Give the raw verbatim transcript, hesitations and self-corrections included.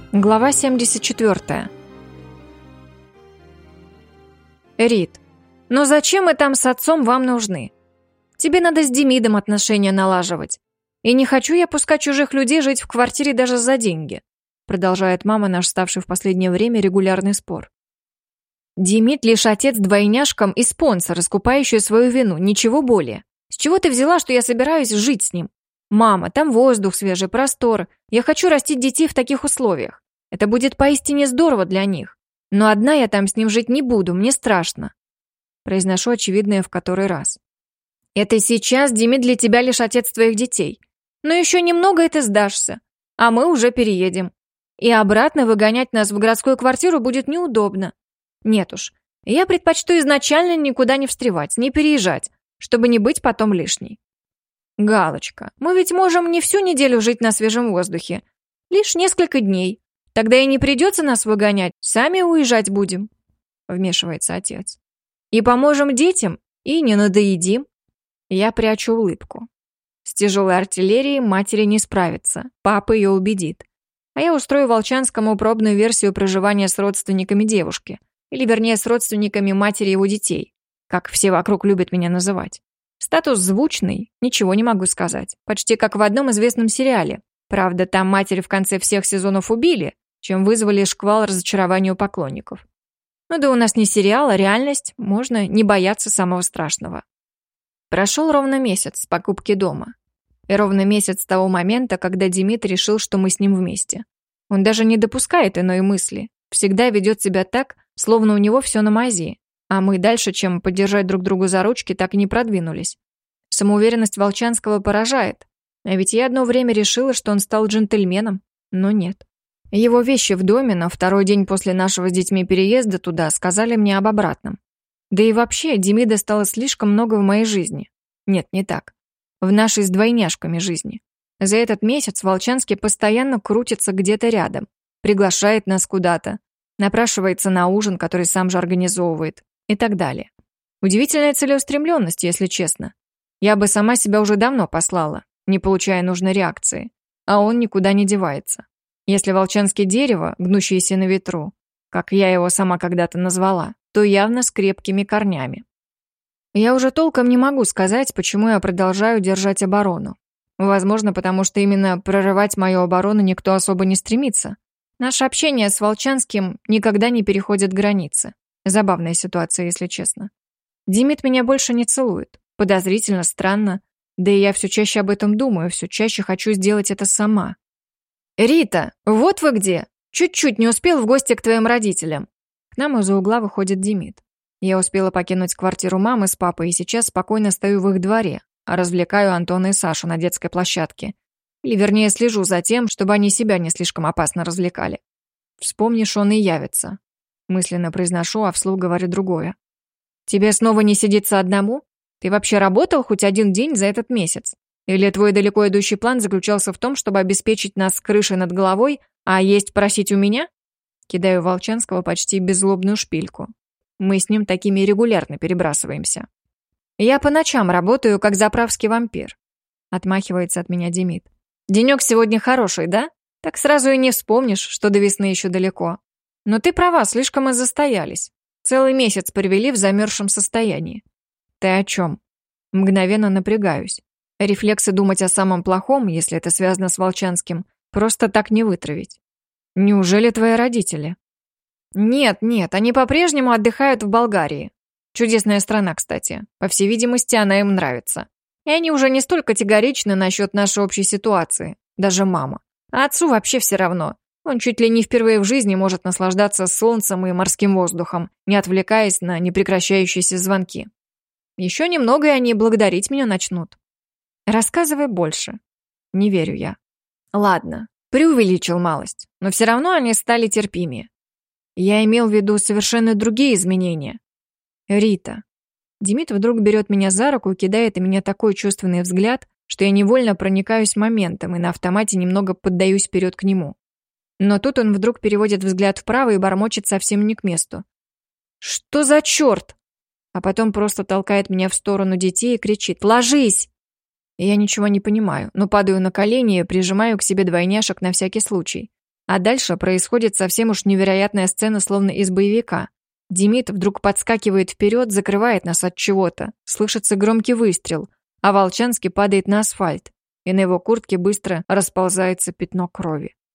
Глава семьдесят четыре. Рит, но зачем мы там с отцом вам нужны? Тебе надо с Демидом отношения налаживать. И не хочу я пускать чужих людей жить в квартире даже за деньги, продолжает мама наш ставший в последнее время регулярный спор. Демид лишь отец двойняшкам и спонсор, искупающий свою вину, ничего более. С чего ты взяла, что я собираюсь жить с ним? Мама, там воздух свежий, простор. Я хочу растить детей в таких условиях. Это будет поистине здорово для них. Но одна я там с ним жить не буду, мне страшно. Произношу очевидное в который раз. Это сейчас Демид для тебя лишь отец твоих детей. Но еще немного и ты сдашься. А мы уже переедем. И обратно выгонять нас в городскую квартиру будет неудобно. Нет уж, я предпочту изначально никуда не встревать, не переезжать, чтобы не быть потом лишней. Галочка, мы ведь можем не всю неделю жить на свежем воздухе. Лишь несколько дней. Тогда и не придется нас выгонять, сами уезжать будем, вмешивается отец. И поможем детям, и не надоедим. Я прячу улыбку. С тяжелой артиллерией матери не справится, папа ее убедит. А я устрою Волчанскому пробную версию проживания с родственниками девушки, или вернее с родственниками матери его детей, как все вокруг любят меня называть. Статус звучный, ничего не могу сказать, почти как в одном известном сериале. Правда, там матери в конце всех сезонов убили, чем вызвали шквал разочарования у поклонников. Ну да у нас не сериал, а реальность, можно не бояться самого страшного. Прошел ровно месяц с покупки дома. И ровно месяц с того момента, когда Демид решил, что мы с ним вместе. Он даже не допускает иной мысли, всегда ведет себя так, словно у него все на мази, а мы дальше, чем поддержать друг друга за ручки, так и не продвинулись. Самоуверенность Волчанского поражает, а ведь я одно время решила, что он стал джентльменом, но нет. Его вещи в доме на второй день после нашего с детьми переезда туда сказали мне об обратном. Да и вообще, Демида стало слишком много в моей жизни. Нет, не так. В нашей с двойняшками жизни. За этот месяц Волчанский постоянно крутится где-то рядом, приглашает нас куда-то, напрашивается на ужин, который сам же организовывает, и так далее. Удивительная целеустремленность, если честно. Я бы сама себя уже давно послала, не получая нужной реакции, а он никуда не девается. Если Волчанский дерево, гнущееся на ветру, как я его сама когда-то назвала, то явно с крепкими корнями. Я уже толком не могу сказать, почему я продолжаю держать оборону. Возможно, потому что именно прорывать мою оборону никто особо не стремится. Наше общение с Волчанским никогда не переходит границы. Забавная ситуация, если честно. Демид меня больше не целует. Подозрительно, странно. Да и я все чаще об этом думаю, все чаще хочу сделать это сама. «Рита, вот вы где! Чуть-чуть не успел в гости к твоим родителям!» К нам из-за угла выходит Демид. Я успела покинуть квартиру мамы с папой и сейчас спокойно стою в их дворе, а развлекаю Антона и Сашу на детской площадке. Или вернее слежу за тем, чтобы они себя не слишком опасно развлекали. «Вспомнишь, он и явится». Мысленно произношу, а вслух говорю другое. «Тебе снова не сидится одному? Ты вообще работал хоть один день за этот месяц? Или твой далеко идущий план заключался в том, чтобы обеспечить нас крышей над головой, а есть просить у меня?» Кидаю Волчанского почти беззлобную шпильку. Мы с ним такими регулярно перебрасываемся. «Я по ночам работаю, как заправский вампир», — отмахивается от меня Демид. «Денек сегодня хороший, да? Так сразу и не вспомнишь, что до весны еще далеко. Но ты права, слишком мы застоялись. Целый месяц провели в замерзшем состоянии». «Ты о чем?» Мгновенно напрягаюсь. Рефлексы думать о самом плохом, если это связано с Волчанским, просто так не вытравить. «Неужели твои родители?» «Нет, нет, они по-прежнему отдыхают в Болгарии. Чудесная страна, кстати. По всей видимости, она им нравится. И они уже не столь категоричны насчет нашей общей ситуации. Даже мама. А отцу вообще все равно. Он чуть ли не впервые в жизни может наслаждаться солнцем и морским воздухом, не отвлекаясь на непрекращающиеся звонки. Еще немного, и они благодарить меня начнут. Рассказывай больше. Не верю я. Ладно, преувеличил малость, но все равно они стали терпимее. Я имел в виду совершенно другие изменения. Рита. Демид вдруг берет меня за руку и кидает на меня такой чувственный взгляд, что я невольно проникаюсь моментом и на автомате немного поддаюсь вперед к нему. Но тут он вдруг переводит взгляд вправо и бормочет совсем не к месту. «Что за черт?» А потом просто толкает меня в сторону детей и кричит «Ложись!» И я ничего не понимаю, но падаю на колени и прижимаю к себе двойняшек на всякий случай. А дальше происходит совсем уж невероятная сцена, словно из боевика. Демид вдруг подскакивает вперед, закрывает нас от чего-то. Слышится громкий выстрел, а Волчанский падает на асфальт, и на его куртке быстро расползается пятно крови.